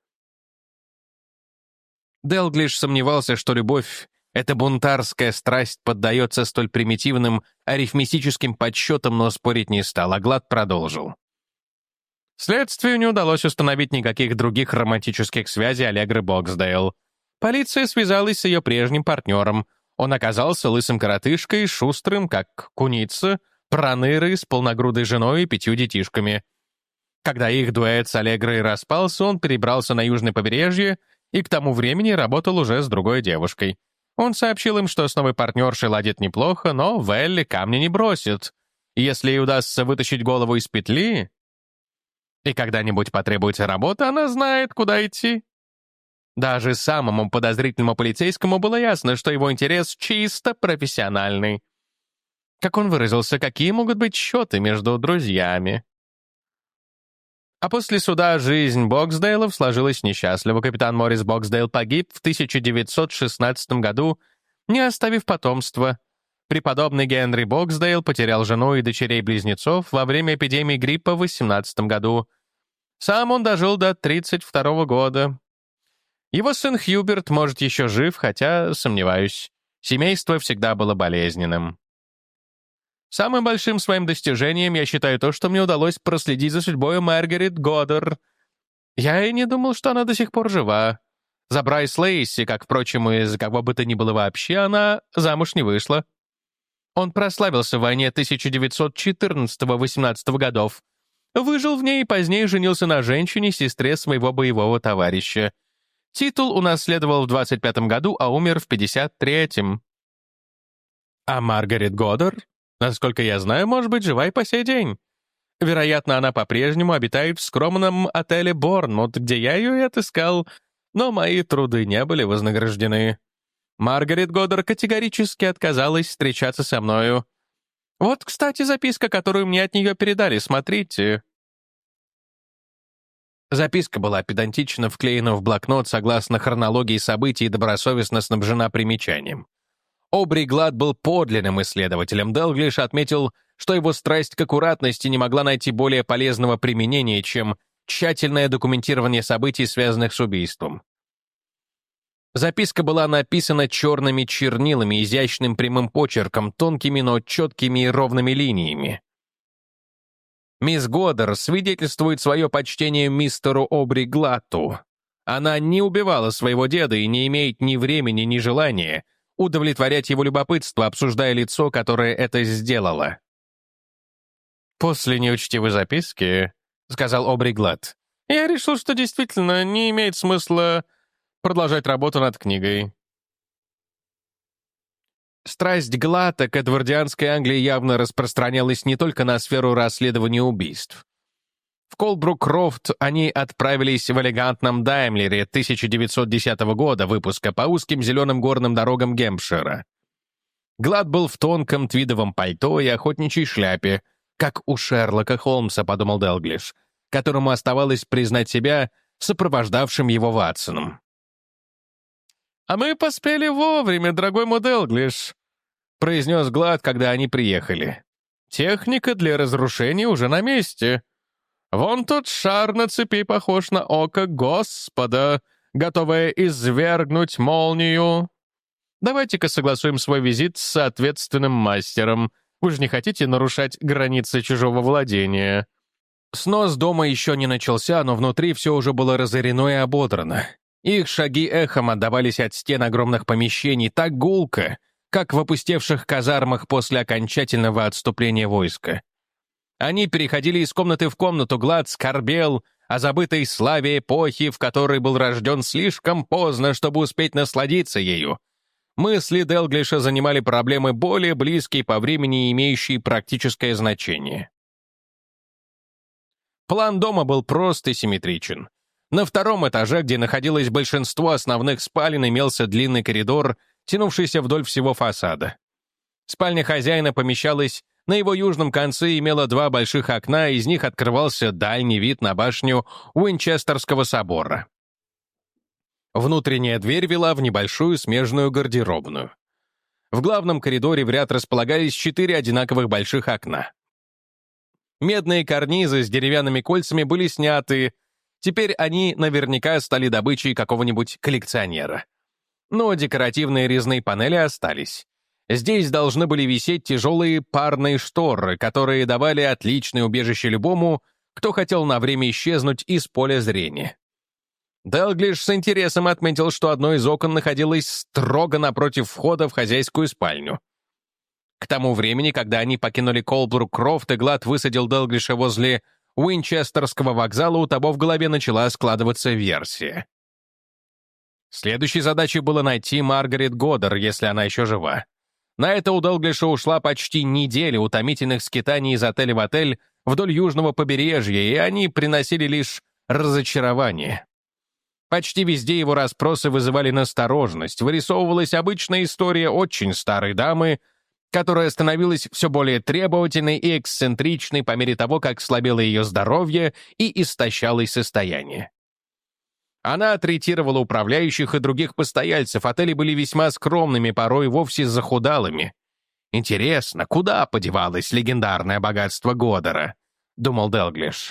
Делглиш сомневался, что любовь, эта бунтарская страсть, поддается столь примитивным арифметическим подсчетам, но спорить не стал, а Глад продолжил. Следствию не удалось установить никаких других романтических связей Аллегры Боксдейл. Полиция связалась с ее прежним партнером. Он оказался лысым коротышкой, шустрым, как куница, пронырой, с полногрудой женой и пятью детишками. Когда их дуэт с Аллегрой распался, он перебрался на южное побережье и к тому времени работал уже с другой девушкой. Он сообщил им, что с новой партнершей ладит неплохо, но Велли камня не бросит. Если ей удастся вытащить голову из петли, и когда-нибудь потребуется работа, она знает, куда идти. Даже самому подозрительному полицейскому было ясно, что его интерес чисто профессиональный. Как он выразился, какие могут быть счеты между друзьями? А после суда жизнь Боксдейлов сложилась несчастливо. Капитан Моррис Боксдейл погиб в тысяча девятьсот шестнадцатом году, не оставив потомства. Преподобный Генри Боксдейл потерял жену и дочерей-близнецов во время эпидемии гриппа в восемнадцатом году. Сам он дожил до тридцать второго года. Его сын Хьюберт, может, еще жив, хотя сомневаюсь. Семейство всегда было болезненным. Самым большим своим достижением я считаю то, что мне удалось проследить за судьбой Маргарет Годдер. Я и не думал, что она до сих пор жива. За Брайс Лейси, как, впрочем, и за кого бы то ни было вообще, она замуж не вышла. Он прославился в войне тысяча девятьсот четырнадцатого-восемнадцатого годов. Выжил в ней и позднее женился на женщине, сестре своего боевого товарища. Титул унаследовал в двадцать пятом году, а умер в пятьдесят третьем. А Маргарет Годдер, насколько я знаю, может быть жива и по сей день. Вероятно, она по-прежнему обитает в скромном отеле «Борнмут», где я ее и отыскал, но мои труды не были вознаграждены. Маргарет Годдер категорически отказалась встречаться со мною. Вот, кстати, записка, которую мне от нее передали, смотрите. Записка была педантично вклеена в блокнот согласно хронологии событий и добросовестно снабжена примечанием. Обри Глад был подлинным исследователем. Делглиш отметил, что его страсть к аккуратности не могла найти более полезного применения, чем тщательное документирование событий, связанных с убийством. Записка была написана черными чернилами, изящным прямым почерком, тонкими, но четкими и ровными линиями. Мисс Годдер свидетельствует свое почтение мистеру Обри Глатту. Она не убивала своего деда и не имеет ни времени, ни желания удовлетворять его любопытство, обсуждая лицо, которое это сделало. «После неучтивой записки, — сказал Обри Гладт, — я решил, что действительно не имеет смысла продолжать работу над книгой». Страсть Гладта к эдвардианской Англии явно распространялась не только на сферу расследования убийств. В Колбрук-Крофт они отправились в элегантном Даймлере тысяча девятьсот десятого года выпуска по узким зеленым горным дорогам Гэмпшира. Гладт был в тонком твидовом пальто и охотничьей шляпе, как у Шерлока Холмса, подумал Делглиш. которому оставалось признать себя сопровождавшим его Ватсоном. «А мы поспели вовремя, дорогой мой Делглиш», — произнес Глад, когда они приехали. «Техника для разрушения уже на месте. Вон тот шар на цепи похож на око Господа, готовое извергнуть молнию. Давайте-ка согласуем свой визит с соответственным мастером. Вы же не хотите нарушать границы чужого владения». Снос дома еще не начался, но внутри все уже было разорено и ободрано. Их шаги эхом отдавались от стен огромных помещений так гулко, как в опустевших казармах после окончательного отступления войска. Они переходили из комнаты в комнату, Глад скорбел о забытой славе эпохи, в которой был рожден слишком поздно, чтобы успеть насладиться ею. Мысли Делглиша занимали проблемы более близкие по времени и имеющие практическое значение. План дома был прост и симметричен. На втором этаже, где находилось большинство основных спален, имелся длинный коридор, тянувшийся вдоль всего фасада. Спальня хозяина помещалась на его южном конце и имела два больших окна, из них открывался дальний вид на башню Уинчестерского собора. Внутренняя дверь вела в небольшую смежную гардеробную. В главном коридоре в ряд располагались четыре одинаковых больших окна. Медные карнизы с деревянными кольцами были сняты, теперь они наверняка стали добычей какого-нибудь коллекционера. Но декоративные резные панели остались. Здесь должны были висеть тяжелые парные шторы, которые давали отличное убежище любому, кто хотел на время исчезнуть из поля зрения. Делглиш с интересом отметил, что одно из окон находилось строго напротив входа в хозяйскую спальню. К тому времени, когда они покинули Колбрук-Крофт, и Глад высадил Делглиша возле Уинчестерского вокзала, у того в голове начала складываться версия. Следующей задачей было найти Маргарет Годдар, если она еще жива. На это у Делглиша ушла почти неделя утомительных скитаний из отеля в отель вдоль южного побережья, и они приносили лишь разочарование. Почти везде его расспросы вызывали настороженность, вырисовывалась обычная история очень старой дамы, которая становилась все более требовательной и эксцентричной по мере того, как слабело ее здоровье и истощалось состояние. Она третировала управляющих и других постояльцев, отели были весьма скромными, порой вовсе захудалыми. «Интересно, куда подевалось легендарное богатство Годдара?» — думал Делглиш.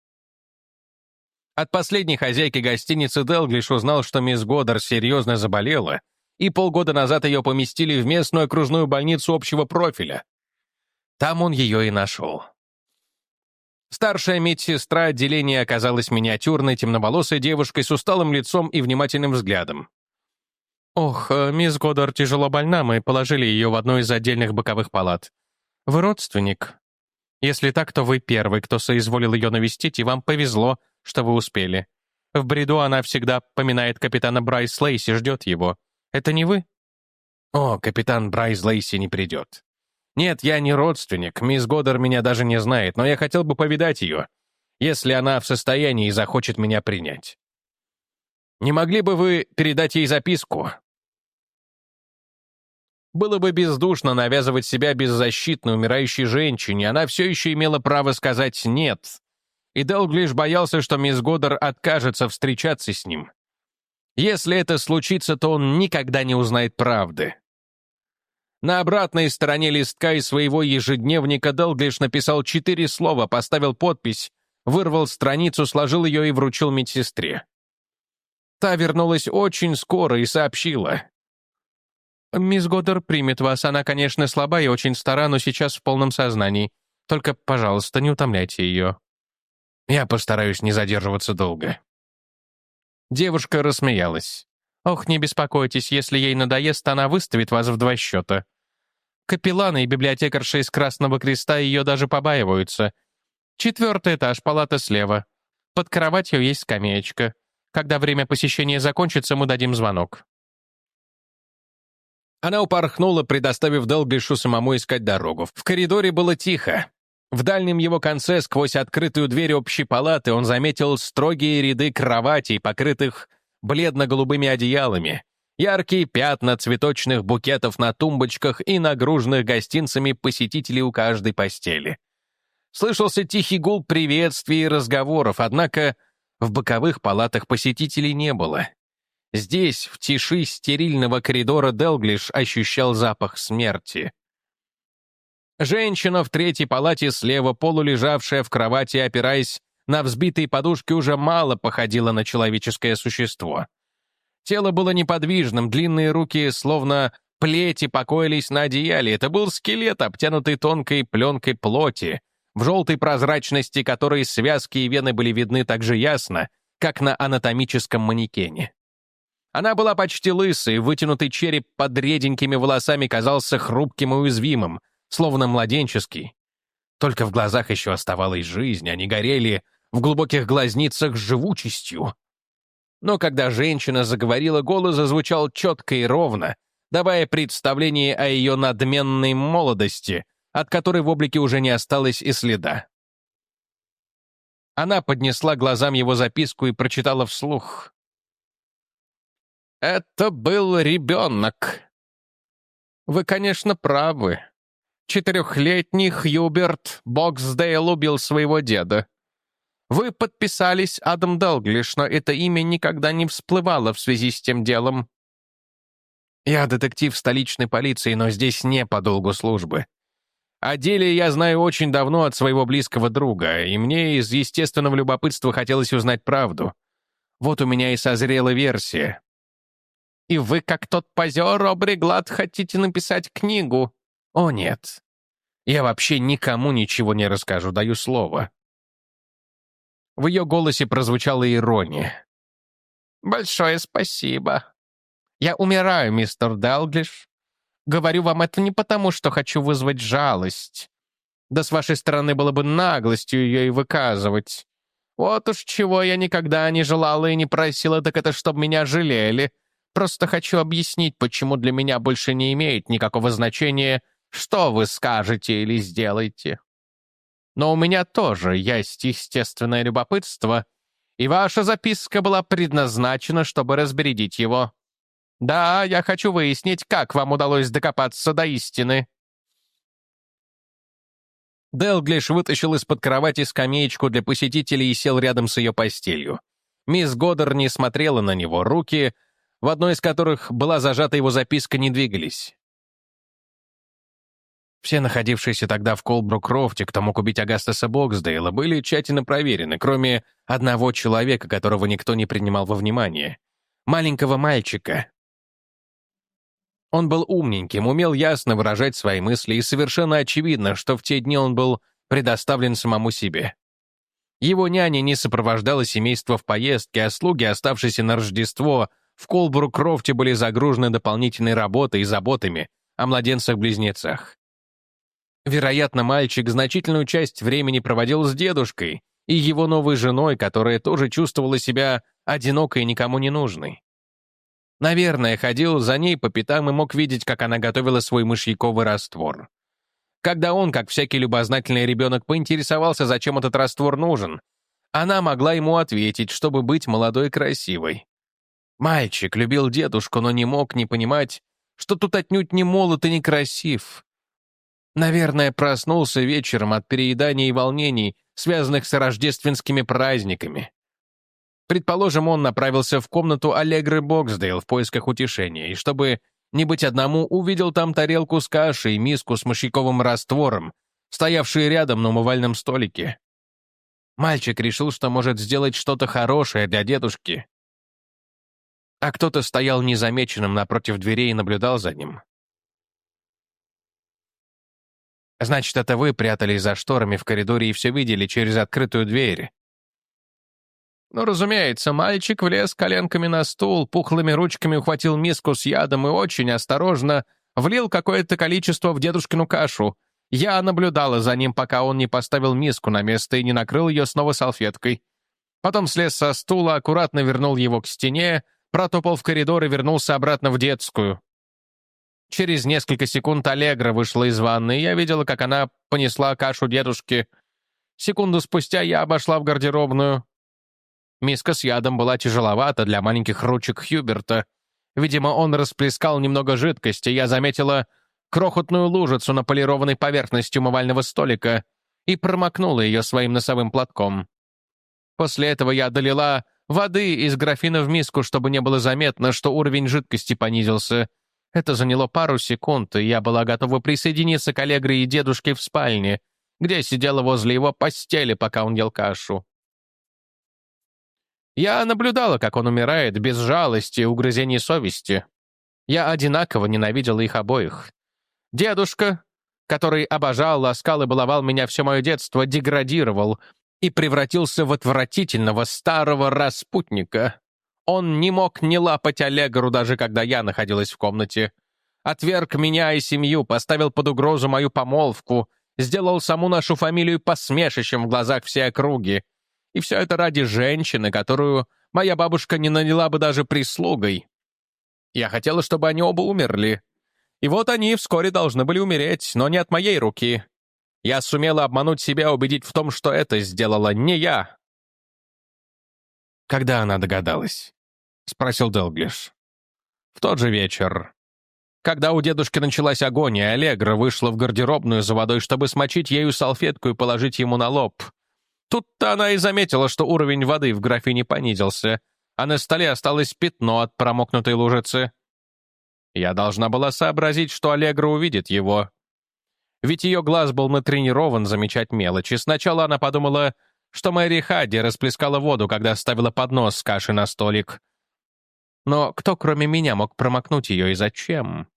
От последней хозяйки гостиницы Делглиш узнал, что мисс Годдар серьезно заболела, и полгода назад ее поместили в местную окружную больницу общего профиля. Там он ее и нашел. Старшая медсестра отделения оказалась миниатюрной, темноволосой девушкой с усталым лицом и внимательным взглядом. «Ох, мисс Годдар тяжело больна, мы положили ее в одну из отдельных боковых палат. Вы родственник? Если так, то вы первый, кто соизволил ее навестить, и вам повезло, что вы успели. В бреду она всегда поминает капитана Брайс Лейси, ждет его. Это не вы?» «О, капитан Брайс Лейси не придет. Нет, я не родственник, мисс Годдар меня даже не знает, но я хотел бы повидать ее, если она в состоянии и захочет меня принять. Не могли бы вы передать ей записку?» Было бы бездушно навязывать себя беззащитной умирающей женщине, она все еще имела право сказать «нет», и Делглиш боялся, что мисс Годдар откажется встречаться с ним. Если это случится, то он никогда не узнает правды. На обратной стороне листка из своего ежедневника Делглиш написал четыре слова, поставил подпись, вырвал страницу, сложил ее и вручил медсестре. Та вернулась очень скоро и сообщила. «Мисс Годдар примет вас. Она, конечно, слаба и очень стара, но сейчас в полном сознании. Только, пожалуйста, не утомляйте ее». «Я постараюсь не задерживаться долго». Девушка рассмеялась. «Ох, не беспокойтесь, если ей надоест, она выставит вас в два счета. Капелланы и библиотекарша из Красного Креста ее даже побаиваются. Четвертый этаж, палата слева. Под кроватью есть скамеечка. Когда время посещения закончится, мы дадим звонок». Она упорхнула, предоставив Делглишу самому искать дорогу. В коридоре было тихо. В дальнем его конце, сквозь открытую дверь общей палаты, он заметил строгие ряды кроватей, покрытых бледно-голубыми одеялами, яркие пятна цветочных букетов на тумбочках и нагруженных гостинцами посетителей у каждой постели. Слышался тихий гул приветствий и разговоров, однако в боковых палатах посетителей не было. Здесь, в тиши стерильного коридора, Делглиш ощущал запах смерти. Женщина в третьей палате слева, полулежавшая в кровати, опираясь на взбитые подушки, уже мало походила на человеческое существо. Тело было неподвижным, длинные руки, словно плети, покоились на одеяле. Это был скелет, обтянутый тонкой пленкой плоти, в желтой прозрачности которой связки и вены были видны так же ясно, как на анатомическом манекене. Она была почти лысой, вытянутый череп под реденькими волосами казался хрупким и уязвимым, словно младенческий. Только в глазах еще оставалась жизнь, они горели в глубоких глазницах с живучестью. Но когда женщина заговорила, голос зазвучал четко и ровно, давая представление о ее надменной молодости, от которой в облике уже не осталось и следа. Она поднесла глазам его записку и прочитала вслух. «Это был ребенок. Вы, конечно, правы. Четырехлетний Хьюберт Боксдейл убил своего деда. Вы подписались Адам Делглиш, но это имя никогда не всплывало в связи с тем делом. Я детектив столичной полиции, но здесь не по долгу службы. О деле я знаю очень давно от своего близкого друга, и мне из естественного любопытства хотелось узнать правду. Вот у меня и созрела версия. И вы, как тот позер, Обриглад, хотите написать книгу? О, нет. Я вообще никому ничего не расскажу, даю слово». В ее голосе прозвучала ирония. «Большое спасибо. Я умираю, мистер Делглиш. Говорю вам это не потому, что хочу вызвать жалость. Да с вашей стороны было бы наглостью ее и выказывать. Вот уж чего я никогда не желала и не просила, так это чтобы меня жалели. Просто хочу объяснить, почему для меня больше не имеет никакого значения, что вы скажете или сделаете. Но у меня тоже есть естественное любопытство, и ваша записка была предназначена, чтобы разбередить его. Да, я хочу выяснить, как вам удалось докопаться до истины». Делглиш вытащил из-под кровати скамеечку для посетителей и сел рядом с ее постелью. Мисс Годдер не смотрела на него, руки, в одной из которых была зажата его записка, не двигались. Все находившиеся тогда в Колбрук-Крофте, кто мог убить Агастаса Боксдейла, были тщательно проверены, кроме одного человека, которого никто не принимал во внимание. Маленького мальчика. Он был умненьким, умел ясно выражать свои мысли, и совершенно очевидно, что в те дни он был предоставлен самому себе. Его няня не сопровождала семейство в поездке, а слуги, оставшиеся на Рождество, в Колбрук-Крофте были загружены дополнительной работой и заботами о младенцах-близнецах. Вероятно, мальчик значительную часть времени проводил с дедушкой и его новой женой, которая тоже чувствовала себя одинокой и никому не нужной. Наверное, ходил за ней по пятам и мог видеть, как она готовила свой мышьяковый раствор. Когда он, как всякий любознательный ребенок, поинтересовался, зачем этот раствор нужен, она могла ему ответить, чтобы быть молодой и красивой. Мальчик любил дедушку, но не мог не понимать, что тут отнюдь не молод и не красив. Наверное, проснулся вечером от переедания и волнений, связанных с рождественскими праздниками. Предположим, он направился в комнату Аллегры Боксдейл в поисках утешения, и чтобы не быть одному, увидел там тарелку с кашей и миску с мышьяковым раствором, стоявшие рядом на умывальном столике. Мальчик решил, что может сделать что-то хорошее для дедушки. А кто-то стоял незамеченным напротив дверей и наблюдал за ним. «Значит, это вы прятались за шторами в коридоре и все видели через открытую дверь?» Ну, разумеется, мальчик влез коленками на стул, пухлыми ручками ухватил миску с ядом и очень осторожно влил какое-то количество в дедушкину кашу. Я наблюдала за ним, пока он не поставил миску на место и не накрыл ее снова салфеткой. Потом слез со стула, аккуратно вернул его к стене, протопал в коридор и вернулся обратно в детскую. Через несколько секунд Аллегра вышла из ванны, и я видела, как она понесла кашу дедушке. Секунду спустя я обошла в гардеробную. Миска с ядом была тяжеловата для маленьких ручек Хьюберта. Видимо, он расплескал немного жидкости. Я заметила крохотную лужицу на полированной поверхности умывального столика и промокнула ее своим носовым платком. После этого я долила воды из графина в миску, чтобы не было заметно, что уровень жидкости понизился. Это заняло пару секунд, и я была готова присоединиться к Аллегро и дедушке в спальне, где сидела возле его постели, пока он ел кашу. Я наблюдала, как он умирает, без жалости и угрызений совести. Я одинаково ненавидела их обоих. Дедушка, который обожал, ласкал и баловал меня все мое детство, деградировал и превратился в отвратительного старого распутника. Он не мог не лапать Аллегру, даже когда я находилась в комнате. Отверг меня и семью, поставил под угрозу мою помолвку, сделал саму нашу фамилию посмешищем в глазах всей округи. И все это ради женщины, которую моя бабушка не наняла бы даже прислугой. Я хотела, чтобы они оба умерли. И вот они вскоре должны были умереть, но не от моей руки. Я сумела обмануть себя, убедить в том, что это сделала не я. «Когда она догадалась?» — спросил Делглиш. «В тот же вечер. Когда у дедушки началась агония, Аллегра вышла в гардеробную за водой, чтобы смочить ею салфетку и положить ему на лоб. Тут-то она и заметила, что уровень воды в графине понизился, а на столе осталось пятно от промокнутой лужицы. Я должна была сообразить, что Аллегра увидит его. Ведь ее глаз был натренирован замечать мелочи. Сначала она подумала, что Мэри Хадди расплескала воду, когда ставила поднос с кашей на столик. Но кто, кроме меня, мог промокнуть ее и зачем?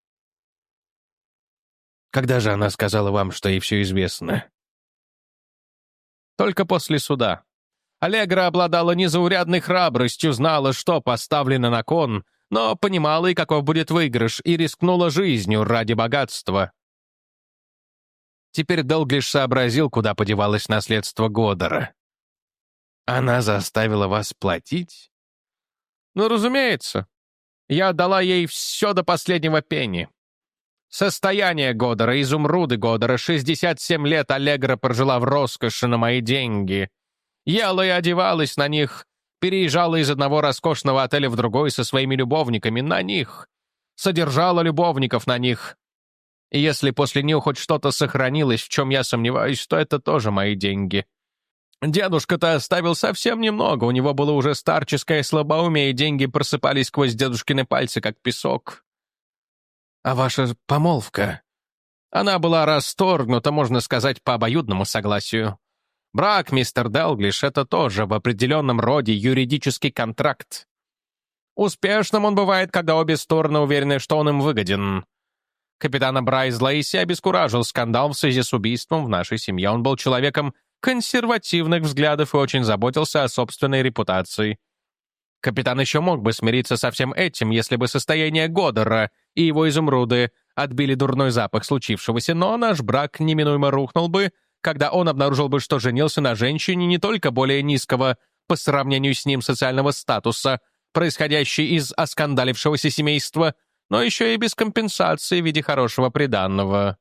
Когда же она сказала вам, что ей все известно? Только после суда. Аллегра обладала незаурядной храбростью, знала, что поставлено на кон, но понимала и каков будет выигрыш, и рискнула жизнью ради богатства. Теперь Делглиш сообразил, куда подевалось наследство Годдара. Она заставила вас платить? Ну, разумеется. Я отдала ей все до последнего пенни. Состояние Годдара, изумруды Годдара, шестьдесят семь лет Аллегра прожила в роскоши на мои деньги. Ела и одевалась на них, переезжала из одного роскошного отеля в другой со своими любовниками на них, содержала любовников на них. И если после них хоть что-то сохранилось, в чем я сомневаюсь, то это тоже мои деньги. Дедушка-то оставил совсем немного, у него было уже старческое слабоумие, и деньги просыпались сквозь дедушкины пальцы, как песок. А ваша помолвка? Она была расторгнута, можно сказать, по обоюдному согласию. Брак, мистер Делглиш, это тоже в определенном роде юридический контракт. Успешным он бывает, когда обе стороны уверены, что он им выгоден. Капитана Брайс Лейси обескуражил скандал в связи с убийством в нашей семье. Он был человеком консервативных взглядов и очень заботился о собственной репутации. Капитан еще мог бы смириться со всем этим, если бы состояние Годдара и его изумруды отбили дурной запах случившегося, но наш брак неминуемо рухнул бы, когда он обнаружил бы, что женился на женщине не только более низкого по сравнению с ним социального статуса, происходящей из оскандалившегося семейства, но еще и без компенсации в виде хорошего приданного.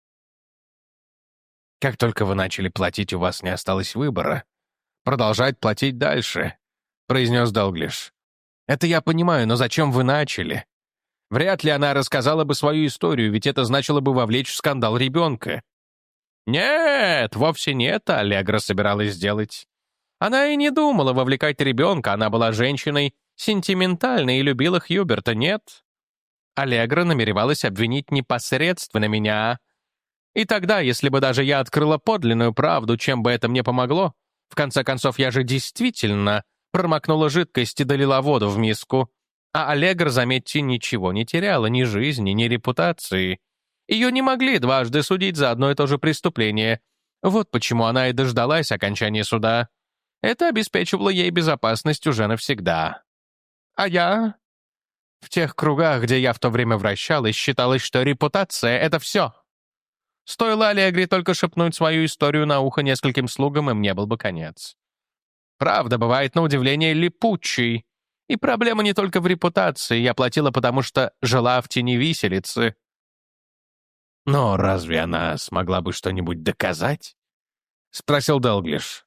Как только вы начали платить, у вас не осталось выбора. Продолжать платить дальше, произнес Делглиш. Это я понимаю, но зачем вы начали? Вряд ли она рассказала бы свою историю, ведь это значило бы вовлечь в скандал ребенка. Нет, вовсе не это Аллегра собиралась сделать. Она и не думала вовлекать ребенка, она была женщиной сентиментальной и любила Хьюберта, нет. Аллегра намеревалась обвинить непосредственно меня. И тогда, если бы даже я открыла подлинную правду, чем бы это мне помогло, в конце концов, я же действительно промокнула жидкость и долила воду в миску. А Аллегра, заметьте, ничего не теряла, ни жизни, ни репутации. Ее не могли дважды судить за одно и то же преступление. Вот почему она и дождалась окончания суда. Это обеспечивало ей безопасность уже навсегда. А я... В тех кругах, где я в то время вращалась, считалось, что репутация — это все. Стоило Аллегре только шепнуть свою историю на ухо нескольким слугам, и мне был бы конец. Правда бывает, на удивление, липучей. И проблема не только в репутации. Я платила, потому что жила в тени виселицы. «Но разве она смогла бы что-нибудь доказать?» — спросил Делглиш.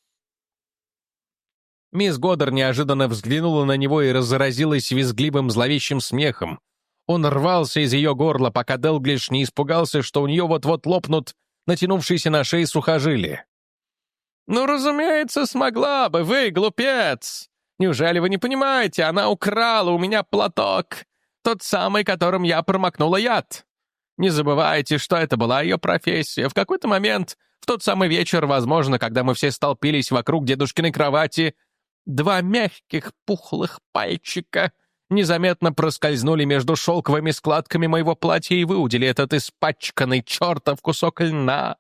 Мисс Годдар неожиданно взглянула на него и разразилась визгливым зловещим смехом. Он рвался из ее горла, пока Делглиш не испугался, что у нее вот-вот лопнут натянувшиеся на шее сухожилия. «Ну, разумеется, смогла бы, вы, глупец! Неужели вы не понимаете, она украла у меня платок, тот самый, которым я промокнула яд. Не забывайте, что это была ее профессия. В какой-то момент, в тот самый вечер, возможно, когда мы все столпились вокруг дедушкиной кровати, два мягких пухлых пальчика незаметно проскользнули между шелковыми складками моего платья и выудили этот испачканный чертов кусок льна».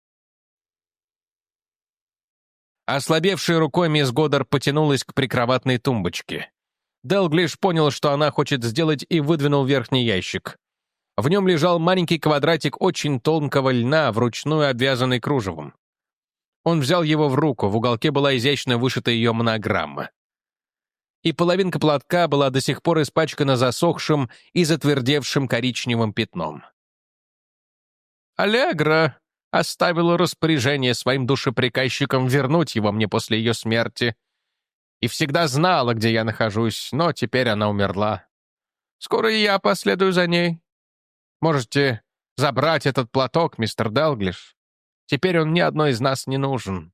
Ослабевшей рукой мисс Годдар потянулась к прикроватной тумбочке. Делглиш понял, что она хочет сделать, и выдвинул верхний ящик. В нем лежал маленький квадратик очень тонкого льна, вручную обвязанный кружевом. Он взял его в руку, в уголке была изящно вышита ее монограмма. И половинка платка была до сих пор испачкана засохшим и затвердевшим коричневым пятном. «Аллегра оставила распоряжение своим душеприказчикам вернуть его мне после ее смерти. И всегда знала, где я нахожусь, но теперь она умерла. Скоро и я последую за ней. Можете забрать этот платок, мистер Делглиш. Теперь он ни одной из нас не нужен».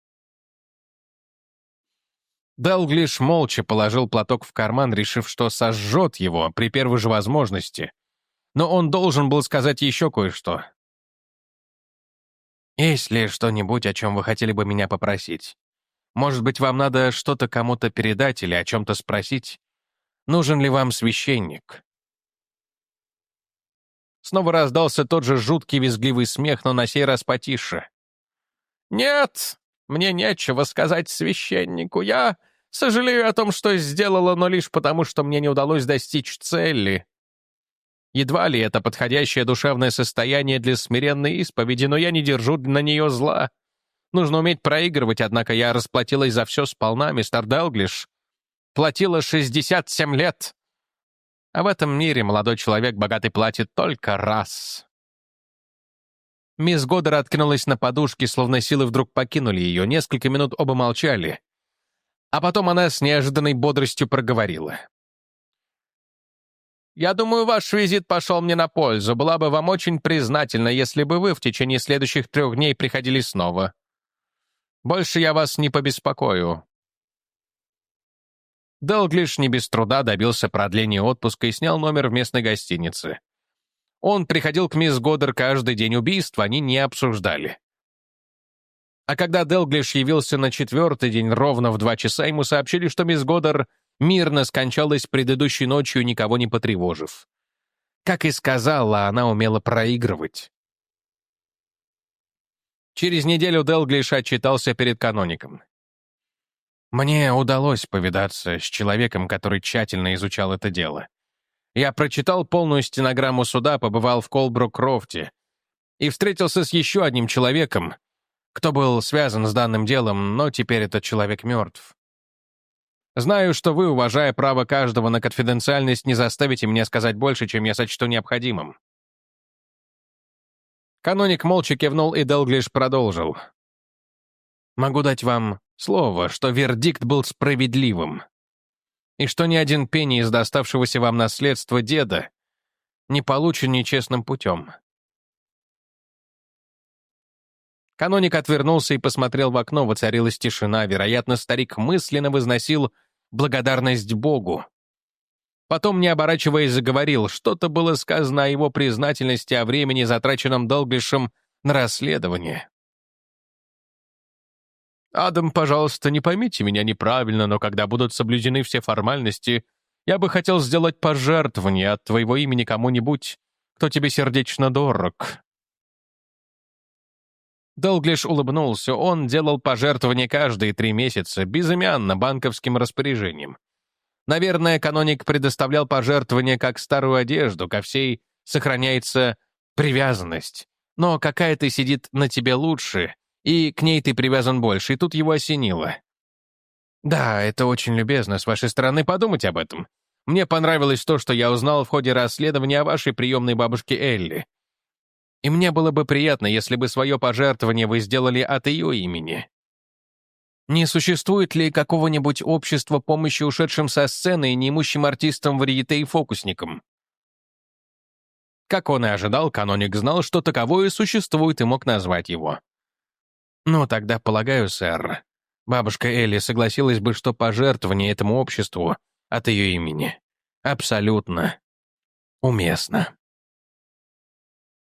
Делглиш молча положил платок в карман, решив, что сожжет его при первой же возможности. Но он должен был сказать еще кое-что. «Есть ли что-нибудь, о чем вы хотели бы меня попросить? Может быть, вам надо что-то кому-то передать или о чем-то спросить? Нужен ли вам священник?» Снова раздался тот же жуткий визгливый смех, но на сей раз потише. «Нет, мне нечего сказать священнику. Я сожалею о том, что сделала, но лишь потому, что мне не удалось достичь цели. Едва ли это подходящее душевное состояние для смиренной исповеди, но я не держу на нее зла. Нужно уметь проигрывать, однако я расплатилась за все сполна, мистер Делглиш. Платила шестьдесят семь лет. А в этом мире молодой человек богатый платит только раз». Мисс Годдар откинулась на подушке, словно силы вдруг покинули ее. Несколько минут оба молчали. А потом она с неожиданной бодростью проговорила. «Я думаю, ваш визит пошел мне на пользу. Была бы вам очень признательна, если бы вы в течение следующих трех дней приходили снова. Больше я вас не побеспокою». Делглиш не без труда добился продления отпуска и снял номер в местной гостинице. Он приходил к мисс Годдар каждый день, убийства они не обсуждали. А когда Делглиш явился на четвертый день ровно в два часа, ему сообщили, что мисс Годдар мирно скончалась предыдущей ночью, никого не потревожив. Как и сказала, она умела проигрывать. Через неделю Делглиш отчитался перед каноником. «Мне удалось повидаться с человеком, который тщательно изучал это дело. Я прочитал полную стенограмму суда, побывал в Колбрук-Крофте и встретился с еще одним человеком, кто был связан с данным делом, но теперь этот человек мертв. Знаю, что вы, уважая право каждого на конфиденциальность, не заставите меня сказать больше, чем я сочту необходимым». Каноник молча кивнул, и Делглиш продолжил. «Могу дать вам слово, что вердикт был справедливым, и что ни один пенни из доставшегося вам наследства деда не получен нечестным путем». Каноник отвернулся и посмотрел в окно, воцарилась тишина. Вероятно, старик мысленно возносил благодарность Богу. Потом, не оборачиваясь, заговорил. Что-то было сказано о его признательности, о времени, затраченном Делглишем на расследование. «Адам, пожалуйста, не поймите меня неправильно, но когда будут соблюдены все формальности, я бы хотел сделать пожертвование от твоего имени кому-нибудь, кто тебе сердечно дорог». Делглиш улыбнулся. Он делал пожертвования каждые три месяца, безымянно, банковским распоряжением. Наверное, каноник предоставлял пожертвования как старую одежду, ко всей сохраняется привязанность. Но какая-то сидит на тебе лучше, и к ней ты привязан больше, и тут его осенило. «Да, это очень любезно с вашей стороны подумать об этом. Мне понравилось то, что я узнал в ходе расследования о вашей приемной бабушке Элли. И мне было бы приятно, если бы свое пожертвование вы сделали от ее имени. Не существует ли какого-нибудь общества помощи ушедшим со сцены и неимущим артистам, варьете и фокусникам?» Как он и ожидал, каноник знал, что таковое существует и мог назвать его. «Ну, тогда, полагаю, сэр, бабушка Элли согласилась бы, что пожертвование этому обществу от ее имени абсолютно уместно».